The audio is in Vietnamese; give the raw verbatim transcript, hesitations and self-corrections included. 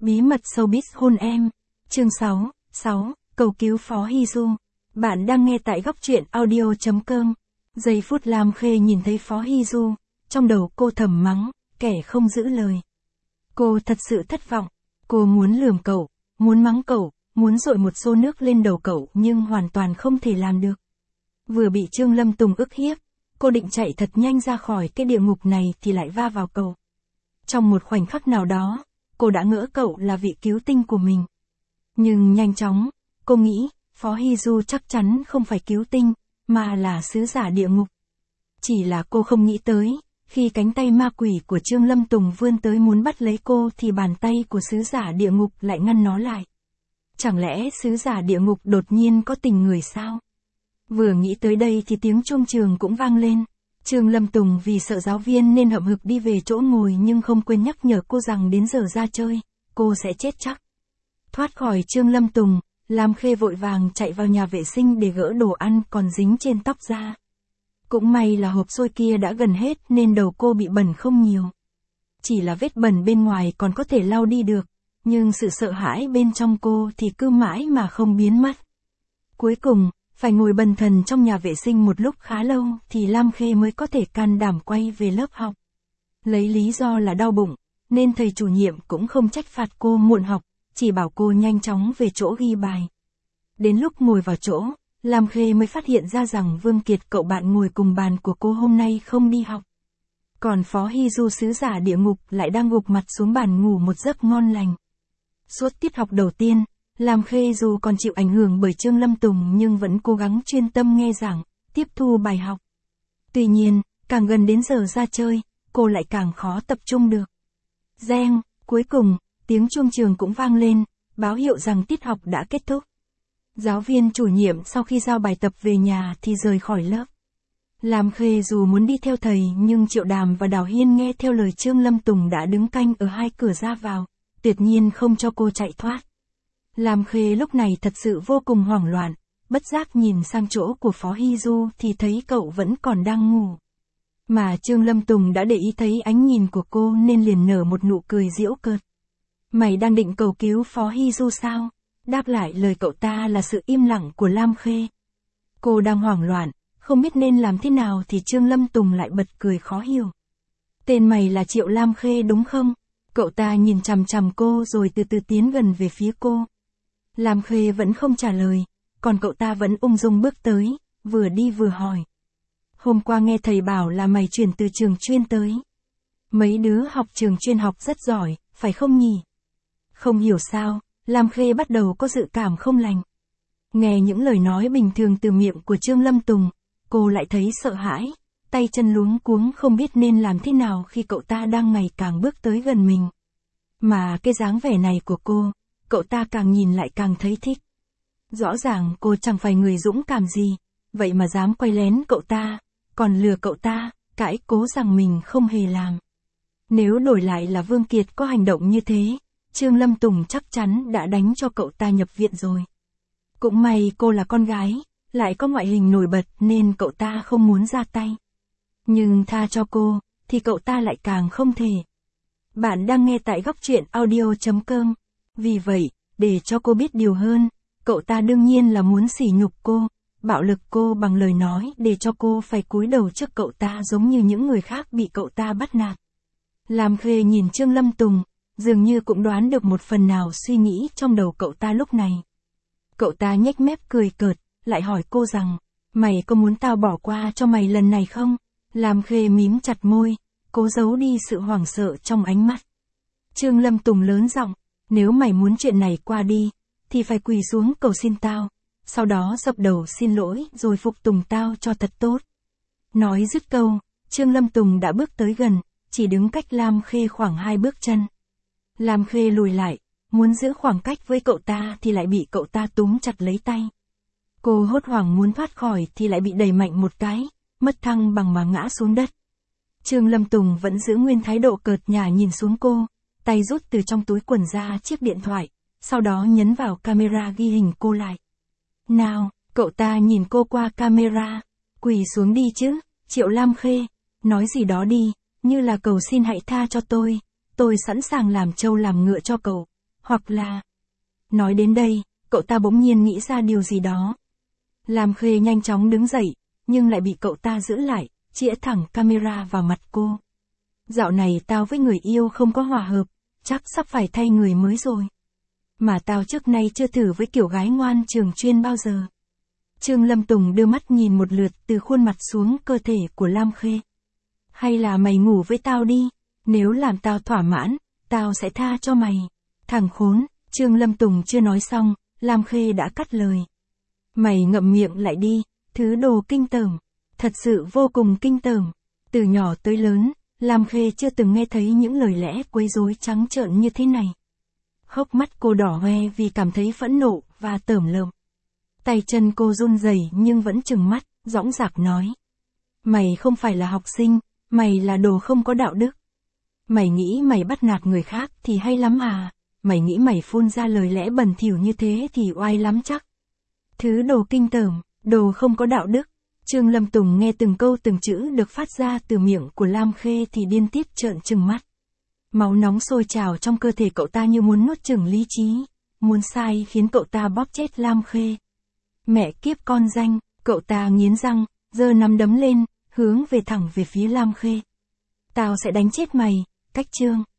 Bí mật showbiz hôn em. Chương sáu, sáu, cầu cứu Phó Hy Du. Bạn đang nghe tại góc truyện audio chấm com. Giây phút Lam Khê nhìn thấy Phó Hy Du, trong đầu cô thầm mắng, kẻ không giữ lời. Cô thật sự thất vọng. Cô muốn lườm cậu, muốn mắng cậu, muốn dội một xô nước lên đầu cậu nhưng hoàn toàn không thể làm được. Vừa bị Trương Lâm Tùng ức hiếp, cô định chạy thật nhanh ra khỏi cái địa ngục này thì lại va vào cậu. Trong một khoảnh khắc nào đó, cô đã ngỡ cậu là vị cứu tinh của mình. Nhưng nhanh chóng, cô nghĩ, Phó Hy Du chắc chắn không phải cứu tinh, mà là sứ giả địa ngục. Chỉ là cô không nghĩ tới, khi cánh tay ma quỷ của Trương Lâm Tùng vươn tới muốn bắt lấy cô thì bàn tay của sứ giả địa ngục lại ngăn nó lại. Chẳng lẽ sứ giả địa ngục đột nhiên có tình người sao? Vừa nghĩ tới đây thì tiếng chuông trường cũng vang lên. Trương Lâm Tùng vì sợ giáo viên nên hậm hực đi về chỗ ngồi nhưng không quên nhắc nhở cô rằng đến giờ ra chơi, cô sẽ chết chắc. Thoát khỏi Trương Lâm Tùng, Lam Khê vội vàng chạy vào nhà vệ sinh để gỡ đồ ăn còn dính trên tóc ra. Cũng may là hộp xôi kia đã gần hết nên đầu cô bị bẩn không nhiều. Chỉ là vết bẩn bên ngoài còn có thể lau đi được, nhưng sự sợ hãi bên trong cô thì cứ mãi mà không biến mất. Cuối cùng, phải ngồi bần thần trong nhà vệ sinh một lúc khá lâu thì Lam Khê mới có thể can đảm quay về lớp học. Lấy lý do là đau bụng, nên thầy chủ nhiệm cũng không trách phạt cô muộn học, chỉ bảo cô nhanh chóng về chỗ ghi bài. Đến lúc ngồi vào chỗ, Lam Khê mới phát hiện ra rằng Vương Kiệt cậu bạn ngồi cùng bàn của cô hôm nay không đi học. Còn Phó Hy Du sứ giả địa ngục lại đang gục mặt xuống bàn ngủ một giấc ngon lành. Suốt tiết học đầu tiên, Lam Khê dù còn chịu ảnh hưởng bởi Trương Lâm Tùng nhưng vẫn cố gắng chuyên tâm nghe giảng, tiếp thu bài học. Tuy nhiên, càng gần đến giờ ra chơi, cô lại càng khó tập trung được. Reng, cuối cùng, tiếng chuông trường cũng vang lên, báo hiệu rằng tiết học đã kết thúc. Giáo viên chủ nhiệm sau khi giao bài tập về nhà thì rời khỏi lớp. Lam Khê dù muốn đi theo thầy nhưng Triệu Đàm và Đào Hiên nghe theo lời Trương Lâm Tùng đã đứng canh ở hai cửa ra vào, tuyệt nhiên không cho cô chạy thoát. Lam Khê lúc này thật sự vô cùng hoảng loạn, bất giác nhìn sang chỗ của Phó Hy Du thì thấy cậu vẫn còn đang ngủ. Mà Trương Lâm Tùng đã để ý thấy ánh nhìn của cô nên liền nở một nụ cười giễu cợt. Mày đang định cầu cứu Phó Hy Du sao? Đáp lại lời cậu ta là sự im lặng của Lam Khê. Cô đang hoảng loạn, không biết nên làm thế nào thì Trương Lâm Tùng lại bật cười khó hiểu. Tên mày là Triệu Lam Khê đúng không? Cậu ta nhìn chằm chằm cô rồi từ từ tiến gần về phía cô. Lam Khê vẫn không trả lời, còn cậu ta vẫn ung dung bước tới, vừa đi vừa hỏi. Hôm qua nghe thầy bảo là mày chuyển từ trường chuyên tới. Mấy đứa học trường chuyên học rất giỏi, phải không nhỉ? Không hiểu sao, Lam Khê bắt đầu có dự cảm không lành. Nghe những lời nói bình thường từ miệng của Trương Lâm Tùng, cô lại thấy sợ hãi, tay chân luống cuống không biết nên làm thế nào khi cậu ta đang ngày càng bước tới gần mình. Mà cái dáng vẻ này của cô, cậu ta càng nhìn lại càng thấy thích. Rõ ràng cô chẳng phải người dũng cảm gì, vậy mà dám quay lén cậu ta, còn lừa cậu ta, cãi cố rằng mình không hề làm. Nếu đổi lại là Vương Kiệt có hành động như thế, Trương Lâm Tùng chắc chắn đã đánh cho cậu ta nhập viện rồi. Cũng may cô là con gái, lại có ngoại hình nổi bật nên cậu ta không muốn ra tay. Nhưng tha cho cô, thì cậu ta lại càng không thể. Bạn đang nghe tại góc truyện audio chấm com. Vì vậy, để cho cô biết điều hơn, cậu ta đương nhiên là muốn sỉ nhục cô, bạo lực cô bằng lời nói để cho cô phải cúi đầu trước cậu ta giống như những người khác bị cậu ta bắt nạt. Lam Khê nhìn Trương Lâm Tùng, dường như cũng đoán được một phần nào suy nghĩ trong đầu cậu ta lúc này. Cậu ta nhếch mép cười cợt, lại hỏi cô rằng, mày có muốn tao bỏ qua cho mày lần này không? Lam Khê mím chặt môi, cố giấu đi sự hoảng sợ trong ánh mắt. Trương Lâm Tùng lớn giọng, nếu mày muốn chuyện này qua đi, thì phải quỳ xuống cầu xin tao, sau đó dập đầu xin lỗi rồi phục tùng tao cho thật tốt. Nói dứt câu, Trương Lâm Tùng đã bước tới gần, chỉ đứng cách Lam Khê khoảng hai bước chân. Lam Khê lùi lại, muốn giữ khoảng cách với cậu ta thì lại bị cậu ta túm chặt lấy tay. Cô hốt hoảng muốn thoát khỏi thì lại bị đẩy mạnh một cái, mất thăng bằng mà ngã xuống đất. Trương Lâm Tùng vẫn giữ nguyên thái độ cợt nhả nhìn xuống cô, tay rút từ trong túi quần ra chiếc điện thoại, sau đó nhấn vào camera ghi hình cô lại. Nào, cậu ta nhìn cô qua camera, quỳ xuống đi chứ, Triệu Lam Khê, nói gì đó đi, như là cầu xin hãy tha cho tôi, tôi sẵn sàng làm trâu làm ngựa cho cậu, hoặc là... Nói đến đây, cậu ta bỗng nhiên nghĩ ra điều gì đó. Lam Khê nhanh chóng đứng dậy, nhưng lại bị cậu ta giữ lại, chĩa thẳng camera vào mặt cô. Dạo này tao với người yêu không có hòa hợp, chắc sắp phải thay người mới rồi. Mà tao trước nay chưa thử với kiểu gái ngoan trường chuyên bao giờ. Trương Lâm Tùng đưa mắt nhìn một lượt từ khuôn mặt xuống cơ thể của Lam Khê. Hay là mày ngủ với tao đi, nếu làm tao thỏa mãn, tao sẽ tha cho mày. Thằng khốn, Trương Lâm Tùng chưa nói xong, Lam Khê đã cắt lời. Mày ngậm miệng lại đi, thứ đồ kinh tởm. Thật sự vô cùng kinh tởm. Từ nhỏ tới lớn, Lam Khê chưa từng nghe thấy những lời lẽ quấy rối trắng trợn như thế này. Hốc mắt cô đỏ hoe vì cảm thấy phẫn nộ và tởm lợm. Tay chân cô run rẩy nhưng vẫn trừng mắt, dõng dạc nói. Mày không phải là học sinh, mày là đồ không có đạo đức. Mày nghĩ mày bắt nạt người khác thì hay lắm à, mày nghĩ mày phun ra lời lẽ bẩn thỉu như thế thì oai lắm chắc. Thứ đồ kinh tởm, đồ không có đạo đức. Trương Lâm Tùng nghe từng câu từng chữ được phát ra từ miệng của Lam Khê thì điên tiết trợn trừng mắt. Máu nóng sôi trào trong cơ thể cậu ta như muốn nuốt chửng lý trí, muốn sai khiến cậu ta bóp chết Lam Khê. Mẹ kiếp con danh, cậu ta nghiến răng, giơ nắm đấm lên, hướng về thẳng về phía Lam Khê. Tao sẽ đánh chết mày, cách Trương.